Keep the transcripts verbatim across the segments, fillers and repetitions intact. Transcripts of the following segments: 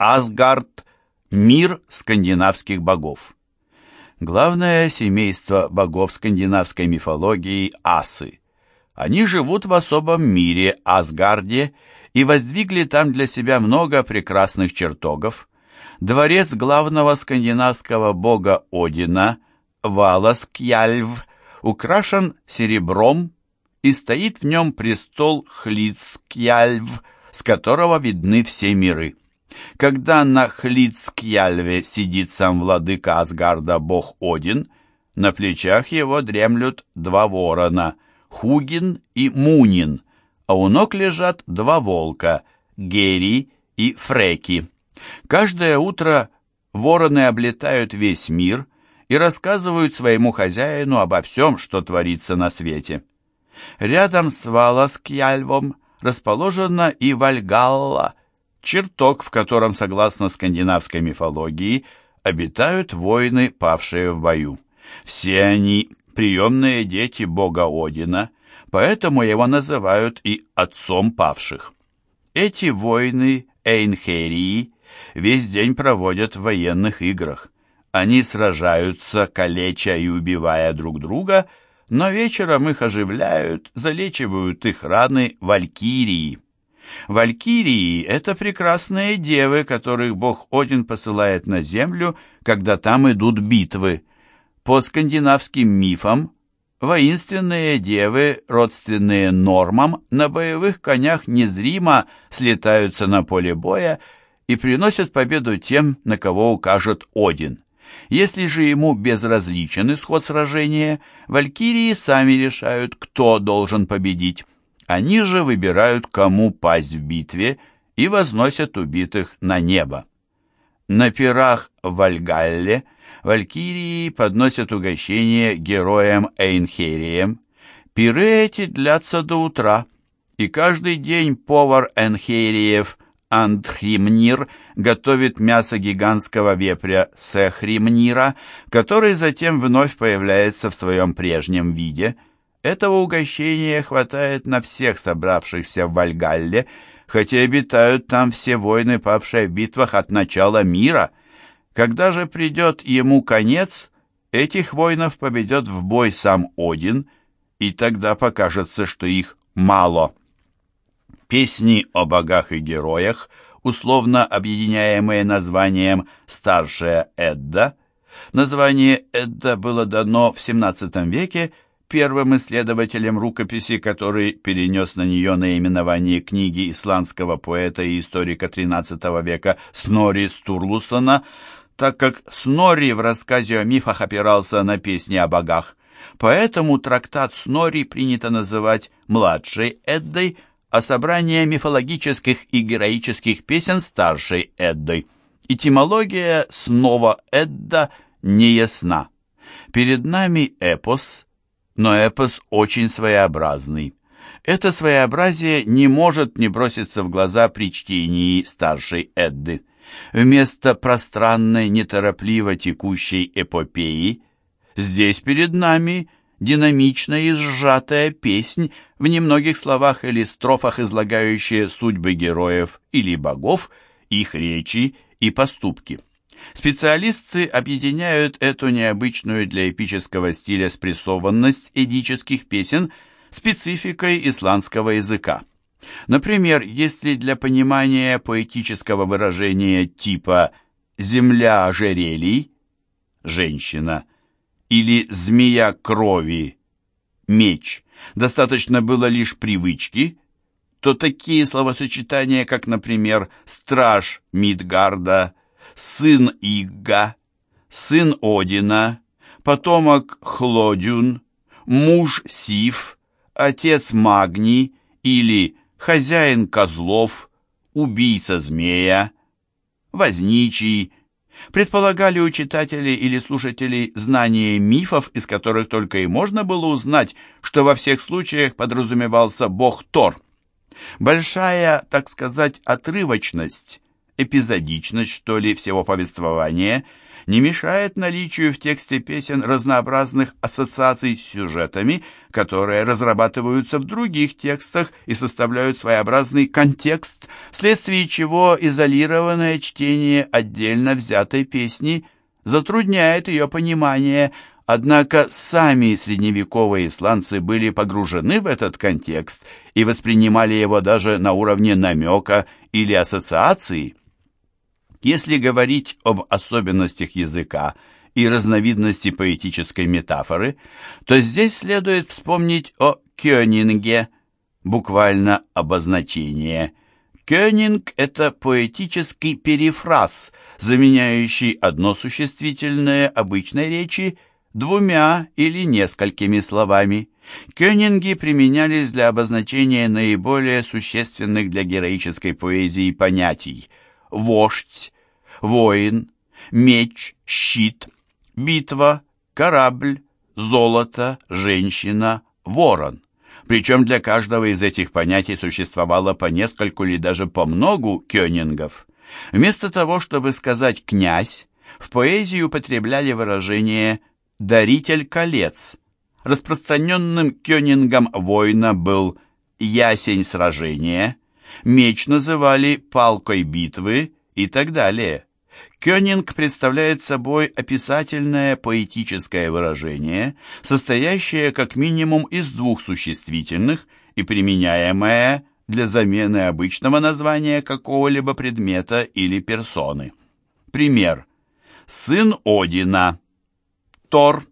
Асгард – мир скандинавских богов. Главное семейство богов скандинавской мифологии – асы. Они живут в особом мире Асгарде и воздвигли там для себя много прекрасных чертогов. Дворец главного скандинавского бога Одина, Валаскьяльв, украшен серебром, и стоит в нем престол Hlidskjalf, с которого видны все миры. Когда на Hlidskjalfе сидит сам владыка Асгарда бог Один, на плечах его дремлют два ворона – Хугин и Мунин, а у ног лежат два волка – Гери и Фреки. Каждое утро вороны облетают весь мир и рассказывают своему хозяину обо всем, что творится на свете. Рядом с Валаскьяльвом расположена и Вальгалла, чертог, в котором, согласно скандинавской мифологии, обитают воины, павшие в бою. Все они приемные дети бога Одина, поэтому его называют и отцом павших. Эти воины Эйнхерии весь день проводят в военных играх. Они сражаются, калеча и убивая друг друга, но вечером их оживляют, залечивают их раны валькирии. Валькирии – это прекрасные девы, которых бог Один посылает на землю, когда там идут битвы. По скандинавским мифам, воинственные девы, родственные нормам, на боевых конях незримо слетаются на поле боя и приносят победу тем, на кого укажет Один. Если же ему безразличен исход сражения, валькирии сами решают, кто должен победить. Они же выбирают, кому пасть в битве, и возносят убитых на небо. На пирах в Вальгалле валькирии подносят угощение героям Эйнхериям. Пиры эти длятся до утра, и каждый день повар Эйнхериев Андхримнир готовит мясо гигантского вепря Сехримнира, который затем вновь появляется в своем прежнем виде. Этого угощения хватает на всех собравшихся в Вальгалле, хотя обитают там все воины, павшие в битвах от начала мира. Когда же придет ему конец, этих воинов поведет в бой сам Один, и тогда покажется, что их мало. Песни о богах и героях, условно объединяемые названием «Старшая Эдда». Название Эдда было дано в семнадцатом веке первым исследователем рукописи, который перенес на нее наименование книги исландского поэта и историка тринадцатого века Снорри Стурлусона, так как Снорри в рассказе о мифах опирался на песни о богах. Поэтому трактат Снорри принято называть «младшей Эддой», а собрание мифологических и героических песен старшей Эддой. Этимология снова Эдда не ясна. Перед нами эпос, но эпос очень своеобразный. Это своеобразие не может не броситься в глаза при чтении старшей Эдды. Вместо пространной, неторопливо текущей эпопеи здесь перед нами динамичная и сжатая песнь, в немногих словах или строфах излагающая судьбы героев или богов, их речи и поступки. Специалисты объединяют эту необычную для эпического стиля спрессованность эдических песен спецификой исландского языка. Например, если для понимания поэтического выражения типа «земля ожерелий» – женщина, или «змея крови» – меч, достаточно было лишь привычки, то такие словосочетания, как, например, «страж Мидгарда», «сын Игга», «сын Одина», «потомок Хлодюн», «муж Сиф», «отец Магни» или «хозяин козлов», «убийца змея», «возничий», предполагали у читателей или слушателей знание мифов, из которых только и можно было узнать, что во всех случаях подразумевался бог Тор. Большая, так сказать, отрывочность эпизодичность, что ли, всего повествования не мешает наличию в тексте песен разнообразных ассоциаций с сюжетами, которые разрабатываются в других текстах и составляют своеобразный контекст, вследствие чего изолированное чтение отдельно взятой песни затрудняет ее понимание. Однако сами средневековые исландцы были погружены в этот контекст и воспринимали его даже на уровне намека или ассоциации. Если говорить об особенностях языка и разновидности поэтической метафоры, то здесь следует вспомнить о кёнинге, буквально обозначение. Кёнинг – это поэтический перефраз, заменяющий одно существительное обычной речи двумя или несколькими словами. Кёнинги применялись для обозначения наиболее существенных для героической поэзии понятий: вождь, воин, меч, щит, битва, корабль, золото, женщина, ворон. Причем для каждого из этих понятий существовало по нескольку или даже по многу кёнингов. Вместо того, чтобы сказать «князь», в поэзии употребляли выражение «даритель колец». Распространенным кёнингом воина был ясень сражения, меч называли палкой битвы и так далее. Кёнинг представляет собой описательное поэтическое выражение, состоящее как минимум из двух существительных и применяемое для замены обычного названия какого-либо предмета или персоны. Пример: сын Одина, Тор,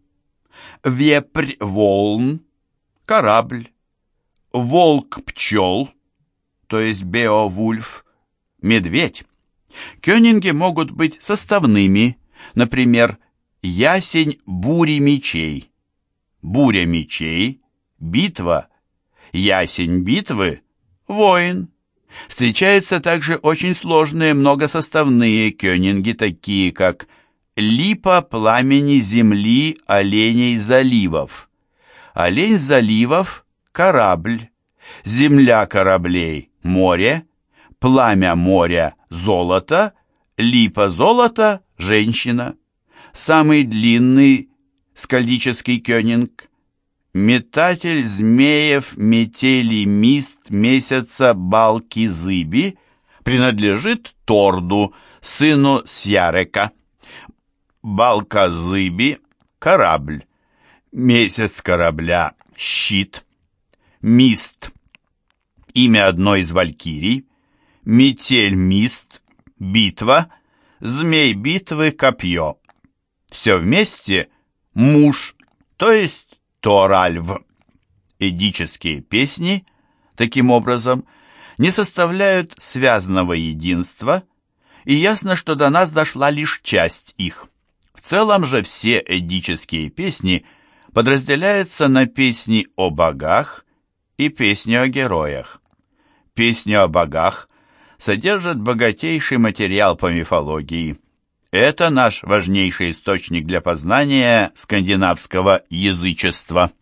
вепрь волн, корабль, волк пчел, то есть Беовульф, медведь. Кёнинги могут быть составными, например, ясень бури мечей, буря мечей, битва, ясень битвы, воин. Встречаются также очень сложные многосоставные кёнинги, такие как липа пламени земли оленей заливов, олень заливов – корабль, земля кораблей – море, пламя моря – золото, липа золото – женщина. Самый длинный скальдический кёнинг – метатель змеев метели мист месяца балки зыби принадлежит Торду, сыну Сьярека. Балка зыби – корабль, месяц корабля – щит, мист – имя одной из валькирий, метель мист – битва, змей битвы – копье. Все вместе – муж, то есть Торальв. Эдические песни, таким образом, не составляют связанного единства, и ясно, что до нас дошла лишь часть их. В целом же все эдические песни подразделяются на песни о богах и песни о героях. Песни о богах содержат богатейший материал по мифологии. Это наш важнейший источник для познания скандинавского язычества.